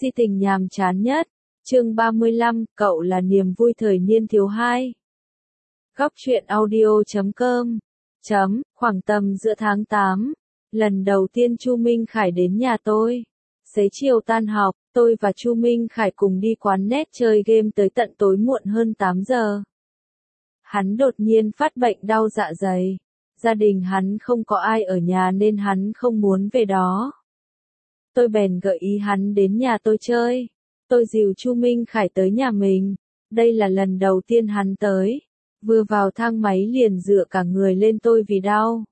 Si tình nhàm chán nhất. Chương 35, cậu là niềm vui thời niên thiếu 2. Góc truyện audio.com. Khoảng tầm giữa tháng 8, lần đầu tiên Chu Minh Khải đến nhà tôi. Xế chiều tan học, tôi và Chu Minh Khải cùng đi quán net chơi game tới tận tối muộn hơn 8 giờ. Hắn đột nhiên phát bệnh đau dạ dày. Gia đình hắn không có ai ở nhà nên hắn không muốn về đó. Tôi bèn gợi ý hắn đến nhà tôi chơi. Tôi dìu Chu Minh Khải tới nhà mình. Đây là lần đầu tiên hắn tới. Vừa vào thang máy liền dựa cả người lên tôi vì đau.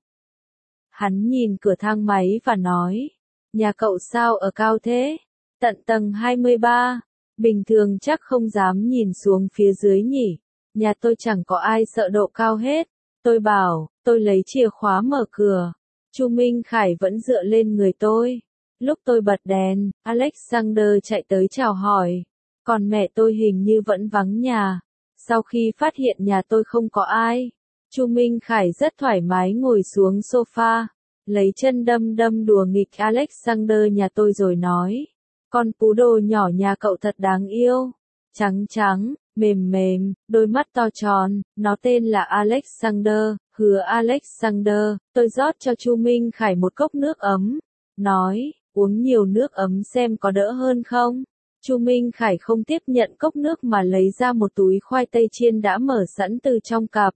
Hắn nhìn cửa thang máy và nói, nhà cậu sao ở cao thế? Tận tầng 23, bình thường chắc không dám nhìn xuống phía dưới nhỉ. Nhà tôi chẳng có ai sợ độ cao hết. Tôi bảo, tôi lấy chìa khóa mở cửa. Chu Minh Khải vẫn dựa lên người tôi. Lúc tôi bật đèn, Alexander chạy tới chào hỏi. Còn mẹ tôi hình như vẫn vắng nhà. Sau khi phát hiện nhà tôi không có ai, Chu Minh Khải rất thoải mái ngồi xuống sofa, lấy chân đâm đùa nghịch Alexander nhà tôi rồi nói. Con poodle nhỏ nhà cậu thật đáng yêu. Trắng trắng, mềm mềm, đôi mắt to tròn, nó tên là Alexander. Hứa Alexander, tôi rót cho Chu Minh Khải một cốc nước ấm. Nói, uống nhiều nước ấm xem có đỡ hơn không? Chu Minh Khải không tiếp nhận cốc nước mà lấy ra một túi khoai tây chiên đã mở sẵn từ trong cặp.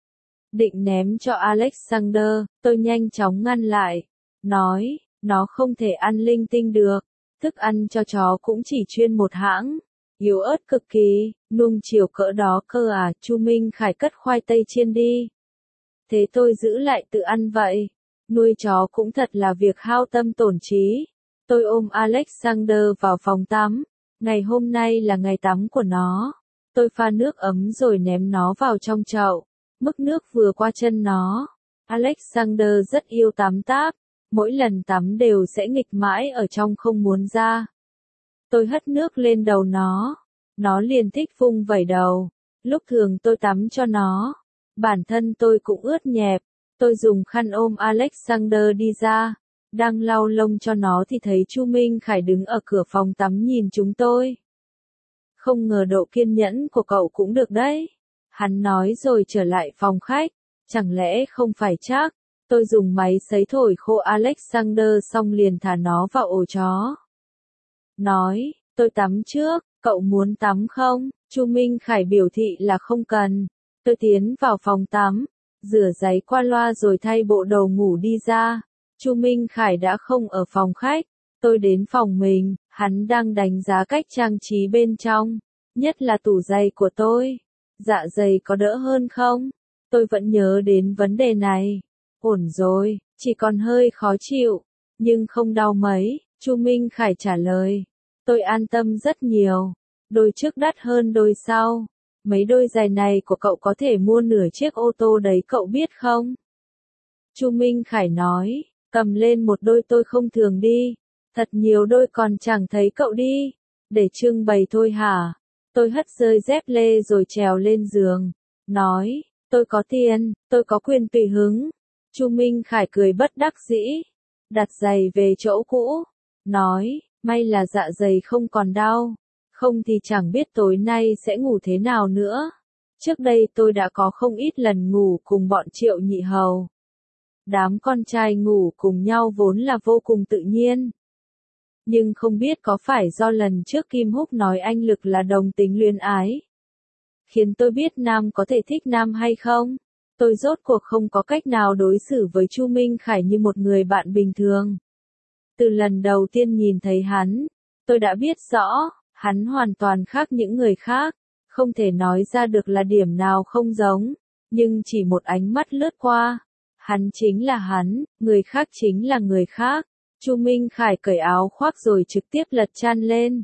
Định ném cho Alexander, tôi nhanh chóng ngăn lại. Nói, nó không thể ăn linh tinh được. Thức ăn cho chó cũng chỉ chuyên một hãng. Yếu ớt cực kỳ, nuông chiều cỡ đó cơ à? Chu Minh Khải cất khoai tây chiên đi. Thế tôi giữ lại tự ăn vậy. Nuôi chó cũng thật là việc hao tâm tổn trí. Tôi ôm Alexander vào phòng tắm. Ngày hôm nay là ngày tắm của nó. Tôi pha nước ấm rồi ném nó vào trong chậu. Mức nước vừa qua chân nó. Alexander rất yêu tắm táp. Mỗi lần tắm đều sẽ nghịch mãi ở trong không muốn ra. Tôi hất nước lên đầu nó. Nó liền thích vung vẩy đầu. Lúc thường tôi tắm cho nó. Bản thân tôi cũng ướt nhẹp. Tôi dùng khăn ôm Alexander đi ra. Đang lau lông cho nó thì thấy Chu Minh Khải đứng ở cửa phòng tắm nhìn chúng tôi. Không ngờ độ kiên nhẫn của cậu cũng được đấy. Hắn nói rồi trở lại phòng khách. Chẳng lẽ không phải chắc. Tôi dùng máy sấy thổi khô Alexander xong liền thả nó vào ổ chó. Nói, tôi tắm trước, cậu muốn tắm không? Chu Minh Khải biểu thị là không cần. Tôi tiến vào phòng tắm, rửa giấy qua loa rồi thay bộ đồ ngủ đi ra. Chu Minh Khải đã không ở phòng khách. Tôi đến phòng mình, hắn đang đánh giá cách trang trí bên trong, nhất là tủ giày của tôi. Dạ dày có đỡ hơn không? Tôi vẫn nhớ đến vấn đề này. Ổn rồi, chỉ còn hơi khó chịu, nhưng không đau mấy, Chu Minh Khải trả lời. Tôi an tâm rất nhiều. Đôi trước đắt hơn đôi sau. Mấy đôi giày này của cậu có thể mua nửa chiếc ô tô đấy cậu biết không? Chu Minh Khải nói, cầm lên một đôi tôi không thường đi. Thật nhiều đôi còn chẳng thấy cậu đi. Để trưng bày thôi hả? Tôi hất rơi dép lê rồi trèo lên giường. Nói, tôi có tiền, tôi có quyền tùy hứng. Chu Minh Khải cười bất đắc dĩ. Đặt giày về chỗ cũ. Nói, may là dạ dày không còn đau. Không thì chẳng biết tối nay sẽ ngủ thế nào nữa. Trước đây tôi đã có không ít lần ngủ cùng bọn Triệu Nhị Hầu. Đám con trai ngủ cùng nhau vốn là vô cùng tự nhiên. Nhưng không biết có phải do lần trước Kim Húc nói anh Lực là đồng tính luyến ái, khiến tôi biết nam có thể thích nam hay không. Tôi rốt cuộc không có cách nào đối xử với Chu Minh Khải như một người bạn bình thường. Từ lần đầu tiên nhìn thấy hắn, tôi đã biết rõ, hắn hoàn toàn khác những người khác. Không thể nói ra được là điểm nào không giống, nhưng chỉ một ánh mắt lướt qua. Hắn chính là hắn, người khác chính là người khác. Chu Minh Khải cởi áo khoác rồi trực tiếp lật chăn lên.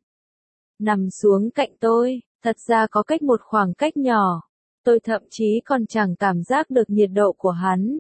Nằm xuống cạnh tôi, thật ra có cách một khoảng cách nhỏ. Tôi thậm chí còn chẳng cảm giác được nhiệt độ của hắn.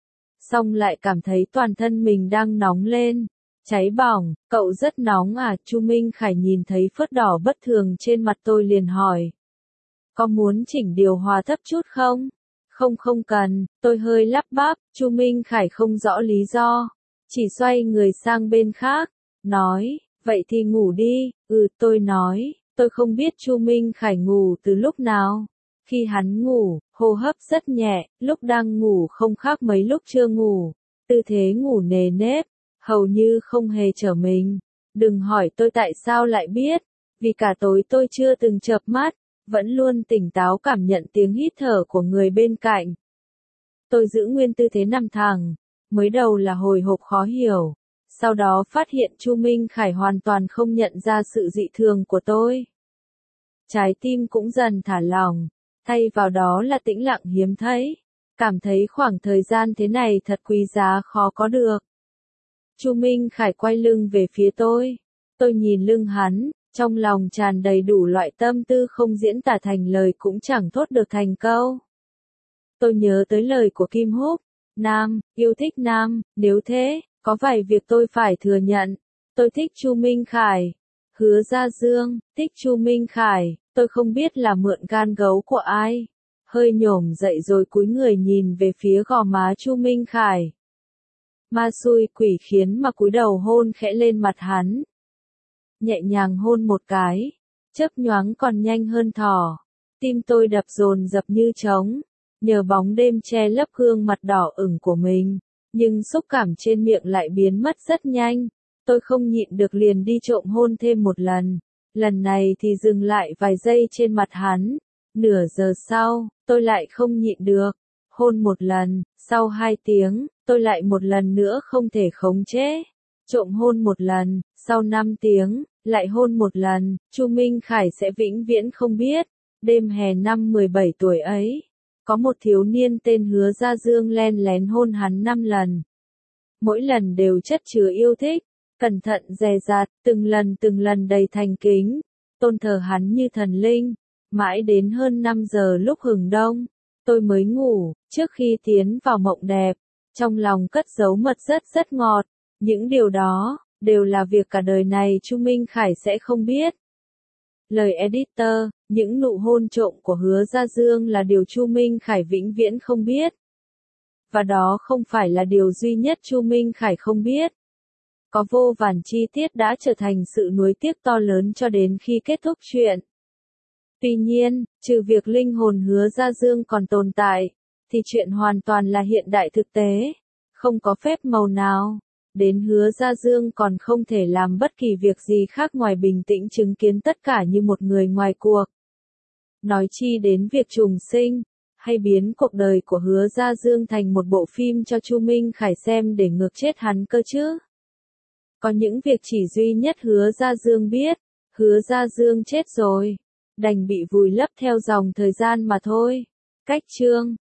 Xong lại cảm thấy toàn thân mình đang nóng lên. Cháy bỏng, cậu rất nóng à? Chu Minh Khải nhìn thấy phớt đỏ bất thường trên mặt tôi liền hỏi. Có muốn chỉnh điều hòa thấp chút không? Không cần, tôi hơi lắp bắp. Chu Minh Khải không rõ lý do. Chỉ xoay người sang bên khác. Nói, Vậy thì ngủ đi, tôi nói, tôi không biết Chu Minh Khải ngủ từ lúc nào. Khi hắn ngủ, hô hấp rất nhẹ, lúc đang ngủ không khác mấy lúc chưa ngủ. Tư thế ngủ nề nếp, hầu như không hề trở mình. Đừng hỏi tôi tại sao lại biết, vì cả tối tôi chưa từng chợp mắt, vẫn luôn tỉnh táo cảm nhận tiếng hít thở của người bên cạnh. Tôi giữ nguyên tư thế nằm thẳng, mới đầu là hồi hộp khó hiểu, sau đó phát hiện Chu Minh Khải hoàn toàn không nhận ra sự dị thường của tôi. Trái tim cũng dần thả lỏng, thay vào đó là tĩnh lặng hiếm thấy, cảm thấy khoảng thời gian thế này thật quý giá khó có được. Chu Minh Khải quay lưng về phía tôi nhìn lưng hắn, trong lòng tràn đầy đủ loại tâm tư không diễn tả thành lời cũng chẳng thốt được thành câu. Tôi nhớ tới lời của Kim Húc, nam, yêu thích nam, nếu thế, có vài việc tôi phải thừa nhận. Tôi thích Chu Minh Khải. Hứa Gia Dương, thích Chu Minh Khải, tôi không biết là mượn gan gấu của ai. Hơi nhổm dậy rồi cúi người nhìn về phía gò má Chu Minh Khải. Ma xui quỷ khiến mà cúi đầu hôn khẽ lên mặt hắn. Nhẹ nhàng hôn một cái, chớp nhoáng còn nhanh hơn thỏ. Tim tôi đập dồn dập như trống, nhờ bóng đêm che lấp gương mặt đỏ ửng của mình, nhưng xúc cảm trên miệng lại biến mất rất nhanh. Tôi không nhịn được liền đi trộm hôn thêm một lần. Lần này thì dừng lại vài giây trên mặt hắn. Nửa giờ sau, tôi lại không nhịn được. Hôn một lần, sau 2 tiếng, tôi lại một lần nữa không thể khống chế. Trộm hôn một lần, sau 5 tiếng, lại hôn một lần. Chu Minh Khải sẽ vĩnh viễn không biết. Đêm hè năm 17 tuổi ấy, có một thiếu niên tên Hứa Gia Dương len lén hôn hắn 5 lần. Mỗi lần đều chất chứa yêu thích, cẩn thận dè dặt, từng lần đầy thành kính, tôn thờ hắn như thần linh. Mãi đến hơn 5 giờ lúc hừng đông, tôi mới ngủ. Trước khi tiến vào mộng đẹp, trong lòng cất giấu mật rất ngọt. Những điều đó đều là việc cả đời này Chu Minh Khải sẽ không biết. Lời editor, những nụ hôn trộm của Hứa Gia Dương là điều Chu Minh Khải vĩnh viễn không biết. Và đó không phải là điều duy nhất Chu Minh Khải không biết. Có vô vàn chi tiết đã trở thành sự nuối tiếc to lớn cho đến khi kết thúc chuyện. Tuy nhiên, trừ việc linh hồn Hứa Gia Dương còn tồn tại, thì chuyện hoàn toàn là hiện đại thực tế, không có phép màu nào. Đến Hứa Gia Dương còn không thể làm bất kỳ việc gì khác ngoài bình tĩnh chứng kiến tất cả như một người ngoài cuộc. Nói chi đến việc trùng sinh, hay biến cuộc đời của Hứa Gia Dương thành một bộ phim cho Chu Minh Khải xem để ngược chết hắn cơ chứ. Có những việc chỉ duy nhất Hứa Gia Dương biết, Hứa Gia Dương chết rồi, đành bị vùi lấp theo dòng thời gian mà thôi. Cách chương